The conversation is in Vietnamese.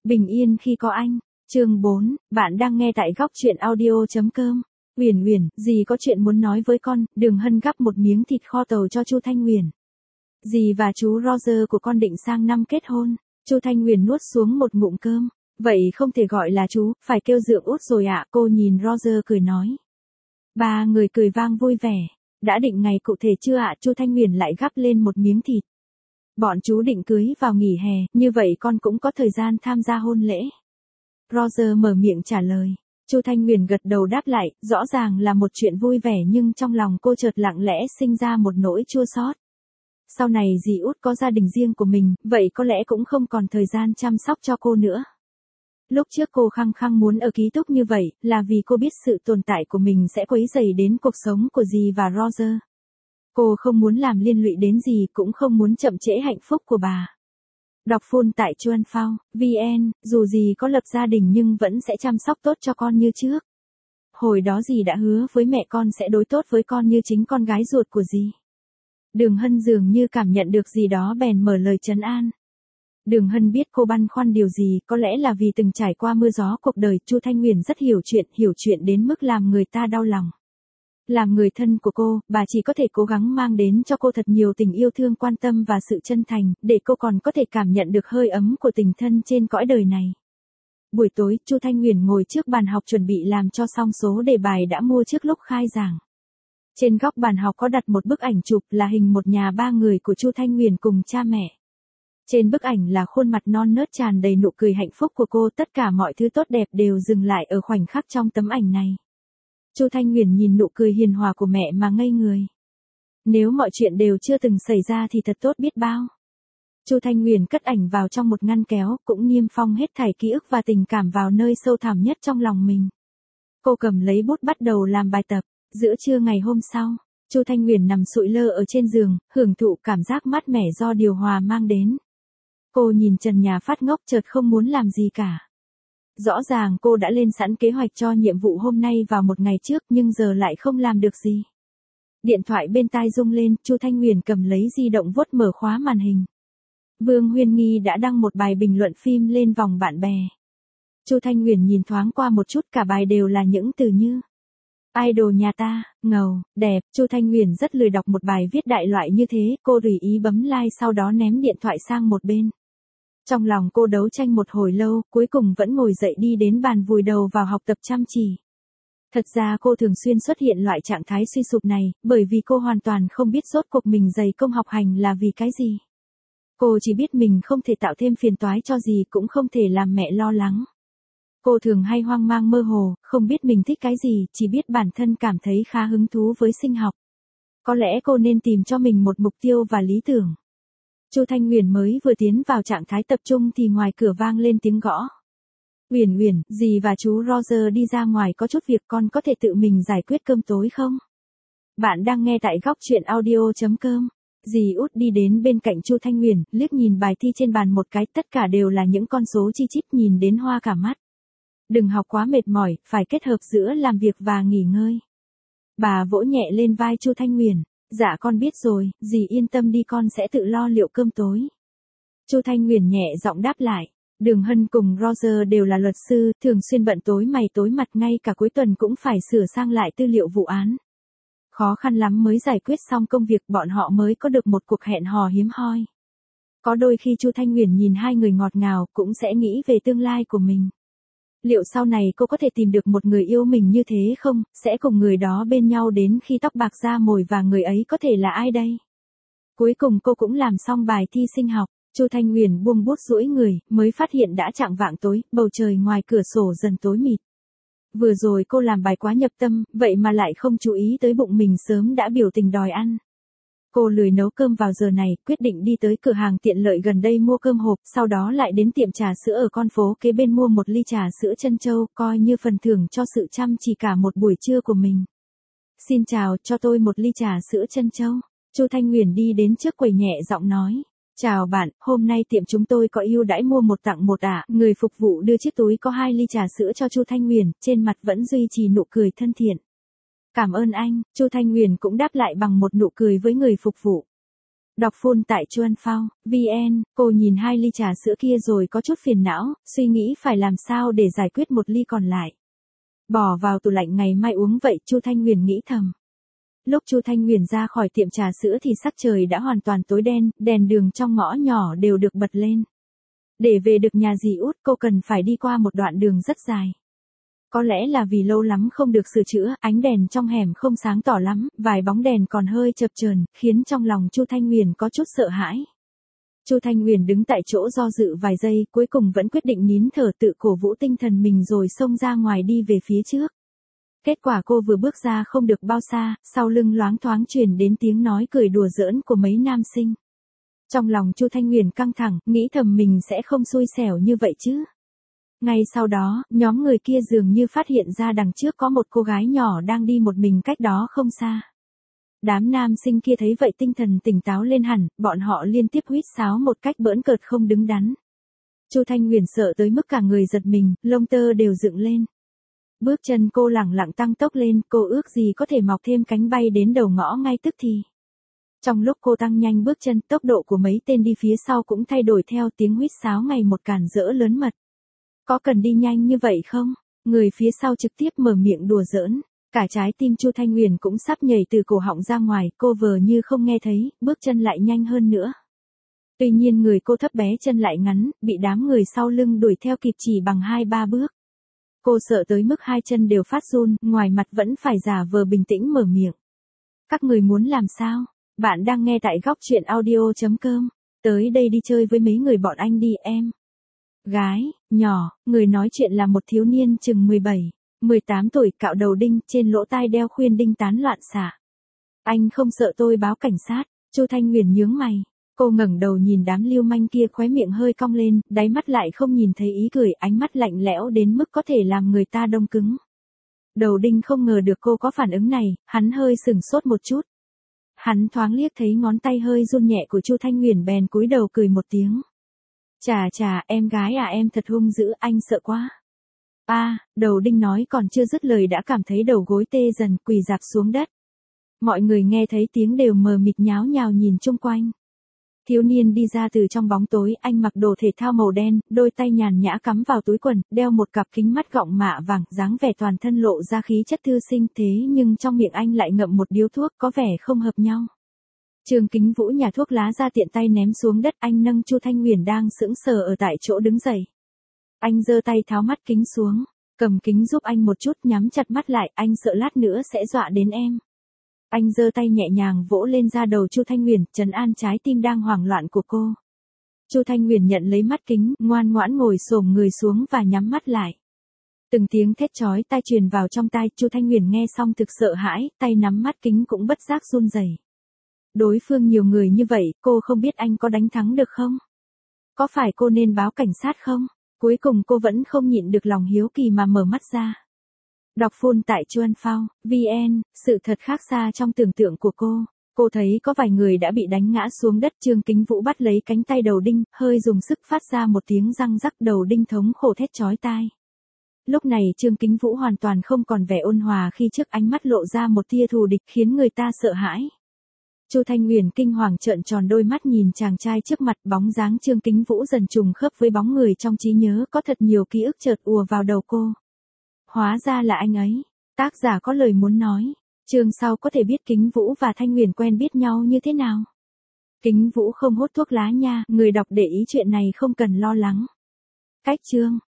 Bình yên khi có anh. Chương 4, bạn đang nghe tại góc truyện audio.com. Uyển Uyển, dì có chuyện muốn nói với con. Đường Hân gắp một miếng thịt kho tàu cho Chu Thanh Uyển. Dì và chú Roger của con định sang năm kết hôn. Chu Thanh Uyển nuốt xuống một ngụm cơm. Vậy không thể gọi là chú, phải kêu dượng út rồi ạ. Cô nhìn Roger cười nói. Ba người cười vang vui vẻ. Đã định ngày cụ thể chưa ạ? Chu Thanh Uyển lại gắp lên một miếng thịt. Bọn chú định cưới vào nghỉ hè, như vậy con cũng có thời gian tham gia hôn lễ. Roger mở miệng trả lời. Chu Thanh Uyển gật đầu đáp lại, rõ ràng là một chuyện vui vẻ nhưng trong lòng cô chợt lặng lẽ sinh ra một nỗi chua xót. Sau này dì út có gia đình riêng của mình, vậy có lẽ cũng không còn thời gian chăm sóc cho cô nữa. Lúc trước cô khăng khăng muốn ở ký túc như vậy, là vì cô biết sự tồn tại của mình sẽ quấy rầy đến cuộc sống của dì và Roger. Cô không muốn làm liên lụy đến dì, cũng không muốn chậm trễ hạnh phúc của bà. Đọc full tại Chuan Phao, VN, dù dì có lập gia đình nhưng vẫn sẽ chăm sóc tốt cho con như trước. Hồi đó dì đã hứa với mẹ con sẽ đối tốt với con như chính con gái ruột của dì. Đường Hân dường như cảm nhận được gì đó bèn mở lời trấn an. Đường Hân biết cô băn khoăn điều gì, có lẽ là vì từng trải qua mưa gió cuộc đời. Chu Thanh Uyển rất hiểu chuyện đến mức làm người ta đau lòng. Làm người thân của cô, bà chỉ có thể cố gắng mang đến cho cô thật nhiều tình yêu thương, quan tâm và sự chân thành, để cô còn có thể cảm nhận được hơi ấm của tình thân trên cõi đời này. Buổi tối, Chu Thanh Uyển ngồi trước bàn học chuẩn bị làm cho xong số đề bài đã mua trước lúc khai giảng. Trên góc bàn học có đặt một bức ảnh chụp là hình một nhà ba người của Chu Thanh Uyển cùng cha mẹ. Trên bức ảnh là khuôn mặt non nớt tràn đầy nụ cười hạnh phúc của cô, tất cả mọi thứ tốt đẹp đều dừng lại ở khoảnh khắc trong tấm ảnh này. Chu Thanh Uyển nhìn nụ cười hiền hòa của mẹ mà ngây người. Nếu mọi chuyện đều chưa từng xảy ra thì thật tốt biết bao. Chu Thanh Uyển cất ảnh vào trong một ngăn kéo, cũng niêm phong hết thảy ký ức và tình cảm vào nơi sâu thẳm nhất trong lòng mình. Cô cầm lấy bút bắt đầu làm bài tập. Giữa trưa ngày hôm sau, Chu Thanh Uyển nằm sụi lơ ở trên giường, hưởng thụ cảm giác mát mẻ do điều hòa mang đến. Cô nhìn trần nhà phát ngốc, chợt không muốn làm gì cả. Rõ ràng cô đã lên sẵn kế hoạch cho nhiệm vụ hôm nay vào một ngày trước nhưng giờ lại không làm được gì. Điện thoại bên tai rung lên, Chu Thanh Uyển cầm lấy di động vuốt mở khóa màn hình. Vương Huyên Nghi đã đăng một bài bình luận phim lên vòng bạn bè. Chu Thanh Uyển nhìn thoáng qua một chút, cả bài đều là những từ như idol nhà ta, ngầu, đẹp. Chu Thanh Uyển rất lười đọc một bài viết đại loại như thế, cô tùy ý bấm like sau đó ném điện thoại sang một bên. Trong lòng cô đấu tranh một hồi lâu, cuối cùng vẫn ngồi dậy đi đến bàn vùi đầu vào học tập chăm chỉ. Thật ra cô thường xuyên xuất hiện loại trạng thái suy sụp này, bởi vì cô hoàn toàn không biết rốt cuộc mình dày công học hành là vì cái gì. Cô chỉ biết mình không thể tạo thêm phiền toái cho gì, cũng không thể làm mẹ lo lắng. Cô thường hay hoang mang mơ hồ, không biết mình thích cái gì, chỉ biết bản thân cảm thấy khá hứng thú với sinh học. Có lẽ cô nên tìm cho mình một mục tiêu và lý tưởng. Chu Thanh Uyển mới vừa tiến vào trạng thái tập trung thì ngoài cửa vang lên tiếng gõ. Uyển Uyển, dì và chú Roger đi ra ngoài có chút việc, con có thể tự mình giải quyết cơm tối không? Bạn đang nghe tại góc truyện audio.com. Dì út đi đến bên cạnh Chu Thanh Uyển, liếc nhìn bài thi trên bàn một cái, tất cả đều là những con số chi chít, nhìn đến hoa cả mắt. Đừng học quá mệt mỏi, phải kết hợp giữa làm việc và nghỉ ngơi. Bà vỗ nhẹ lên vai Chu Thanh Uyển. Dạ con biết rồi, dì yên tâm đi, con sẽ tự lo liệu cơm tối. Chu Thanh Uyển nhẹ giọng đáp lại. Đường Hân cùng Roger đều là luật sư, thường xuyên bận tối mày tối mặt, ngay cả cuối tuần cũng phải sửa sang lại tư liệu vụ án. Khó khăn lắm mới giải quyết xong công việc, bọn họ mới có được một cuộc hẹn hò hiếm hoi. Có đôi khi Chu Thanh Uyển nhìn hai người ngọt ngào, cũng sẽ nghĩ về tương lai của mình. Liệu sau này cô có thể tìm được một người yêu mình như thế không, sẽ cùng người đó bên nhau đến khi tóc bạc da mồi, và người ấy có thể là ai đây? Cuối cùng cô cũng làm xong bài thi sinh học. Chu Thanh Uyển buông bút duỗi người, mới phát hiện đã chạng vạng tối, bầu trời ngoài cửa sổ dần tối mịt. Vừa rồi cô làm bài quá nhập tâm, vậy mà lại không chú ý tới bụng mình sớm đã biểu tình đòi ăn. Cô lười nấu cơm vào giờ này, quyết định đi tới cửa hàng tiện lợi gần đây mua cơm hộp, sau đó lại đến tiệm trà sữa ở con phố kế bên mua một ly trà sữa trân châu, coi như phần thưởng cho sự chăm chỉ cả một buổi trưa của mình. Xin chào, cho tôi một ly trà sữa trân châu. Chu Thanh Uyển đi đến trước quầy nhẹ giọng nói. Chào bạn, hôm nay tiệm chúng tôi có ưu đãi mua một tặng một ạ. Người phục vụ đưa chiếc túi có 2 ly trà sữa cho Chu Thanh Uyển, trên mặt vẫn duy trì nụ cười thân thiện. Cảm ơn anh. Chu Thanh Uyển cũng đáp lại bằng một nụ cười với người phục vụ. Đọc full tại Chuan Phao, VN, cô nhìn 2 ly trà sữa kia rồi có chút phiền não, suy nghĩ phải làm sao để giải quyết một ly còn lại. Bỏ vào tủ lạnh ngày mai uống vậy, Chu Thanh Huyền nghĩ thầm. Lúc Chu Thanh Huyền ra khỏi tiệm trà sữa thì sắc trời đã hoàn toàn tối đen, đèn đường trong ngõ nhỏ đều được bật lên. Để về được nhà dì Út cô cần phải đi qua một đoạn đường rất dài. Có lẽ là vì lâu lắm không được sửa chữa, ánh đèn trong hẻm không sáng tỏ lắm, vài bóng đèn còn hơi chập chờn, khiến trong lòng Chu Thanh Huyền có chút sợ hãi. Chu Thanh Huyền đứng tại chỗ do dự vài giây, cuối cùng vẫn quyết định nín thở tự cổ vũ tinh thần mình rồi xông ra ngoài đi về phía trước. Kết quả cô vừa bước ra không được bao xa, sau lưng loáng thoáng truyền đến tiếng nói cười đùa giỡn của mấy nam sinh. Trong lòng Chu Thanh Huyền căng thẳng, nghĩ thầm mình sẽ không xui xẻo như vậy chứ. Ngay sau đó, nhóm người kia dường như phát hiện ra đằng trước có một cô gái nhỏ đang đi một mình cách đó không xa. Đám nam sinh kia thấy vậy tinh thần tỉnh táo lên hẳn, bọn họ liên tiếp huýt sáo một cách bỡn cợt không đứng đắn. Chu Thanh Huyền sợ tới mức cả người giật mình, lông tơ đều dựng lên. Bước chân cô lẳng lặng tăng tốc lên, cô ước gì có thể mọc thêm cánh bay đến đầu ngõ ngay tức thì. Trong lúc cô tăng nhanh bước chân, tốc độ của mấy tên đi phía sau cũng thay đổi theo, tiếng huýt sáo ngày một càn rỡ lớn mật. Có cần đi nhanh như vậy không? Người phía sau trực tiếp mở miệng đùa giỡn. Cả trái tim Chu Thanh Huyền cũng sắp nhảy từ cổ họng ra ngoài, cô vờ như không nghe thấy, bước chân lại nhanh hơn nữa. Tuy nhiên người cô thấp bé chân lại ngắn, bị đám người sau lưng đuổi theo kịp chỉ bằng 2-3 bước. Cô sợ tới mức hai chân đều phát run, ngoài mặt vẫn phải giả vờ bình tĩnh mở miệng. Các người muốn làm sao? Bạn đang nghe tại góc truyện audio.com. Tới đây đi chơi với mấy người bọn anh đi em. Gái, nhỏ, người nói chuyện là một thiếu niên chừng 17-18 tuổi, cạo đầu đinh, trên lỗ tai đeo khuyên đinh tán loạn xạ. Anh không sợ tôi báo cảnh sát? Chu Thanh Huyền nhướng mày. Cô ngẩng đầu nhìn đám lưu manh kia, khóe miệng hơi cong lên, đáy mắt lại không nhìn thấy ý cười, ánh mắt lạnh lẽo đến mức có thể làm người ta đông cứng. Đầu đinh không ngờ được cô có phản ứng này, hắn hơi sửng sốt một chút. Hắn thoáng liếc thấy ngón tay hơi run nhẹ của Chu Thanh Huyền bèn cúi đầu cười một tiếng. Chà, em gái à, em thật hung dữ, anh sợ quá. Đầu đinh nói còn chưa dứt lời đã cảm thấy đầu gối tê dần, quỳ rạp xuống đất. Mọi người nghe thấy tiếng đều mờ mịt nháo nhào nhìn chung quanh. Thiếu niên đi ra từ trong bóng tối, anh mặc đồ thể thao màu đen, đôi tay nhàn nhã cắm vào túi quần, đeo một cặp kính mắt gọng mạ vàng, dáng vẻ toàn thân lộ ra khí chất thư sinh, thế nhưng trong miệng anh lại ngậm một điếu thuốc, có vẻ không hợp nhau. Trương Kính Vũ nhả thuốc lá ra tiện tay ném xuống đất, anh nâng Chu Thanh Huyền đang sững sờ ở tại chỗ đứng dậy. Anh giơ tay tháo mắt kính xuống, cầm kính giúp anh một chút, nhắm chặt mắt lại, anh sợ lát nữa sẽ dọa đến em. Anh giơ tay nhẹ nhàng vỗ lên da đầu Chu Thanh Huyền, trấn an trái tim đang hoảng loạn của cô. Chu Thanh Huyền nhận lấy mắt kính, ngoan ngoãn ngồi xổm người xuống và nhắm mắt lại. Từng tiếng thét chói tai truyền vào trong tai, Chu Thanh Huyền nghe xong thực sợ hãi, tay nắm mắt kính cũng bất giác run rẩy. Đối phương nhiều người như vậy, cô không biết anh có đánh thắng được không? Có phải cô nên báo cảnh sát không? Cuối cùng cô vẫn không nhịn được lòng hiếu kỳ mà mở mắt ra. Đọc full tại Chuan Phao, VN, sự thật khác xa trong tưởng tượng của cô. Cô thấy có vài người đã bị đánh ngã xuống đất. Trương Kính Vũ bắt lấy cánh tay đầu đinh, hơi dùng sức phát ra một tiếng răng rắc, đầu đinh thống khổ thét chói tai. Lúc này Trương Kính Vũ hoàn toàn không còn vẻ ôn hòa khi trước, ánh mắt lộ ra một tia thù địch khiến người ta sợ hãi. Chu Thanh Huyền kinh hoàng trợn tròn đôi mắt nhìn chàng trai trước mặt, bóng dáng Trương Kính Vũ dần trùng khớp với bóng người trong trí nhớ, có thật nhiều ký ức chợt ùa vào đầu cô. Hóa ra là anh ấy. Tác giả có lời muốn nói. Chương sau có thể biết Kính Vũ và Thanh Huyền quen biết nhau như thế nào. Kính Vũ không hút thuốc lá nha, người đọc để ý chuyện này không cần lo lắng. Cách chương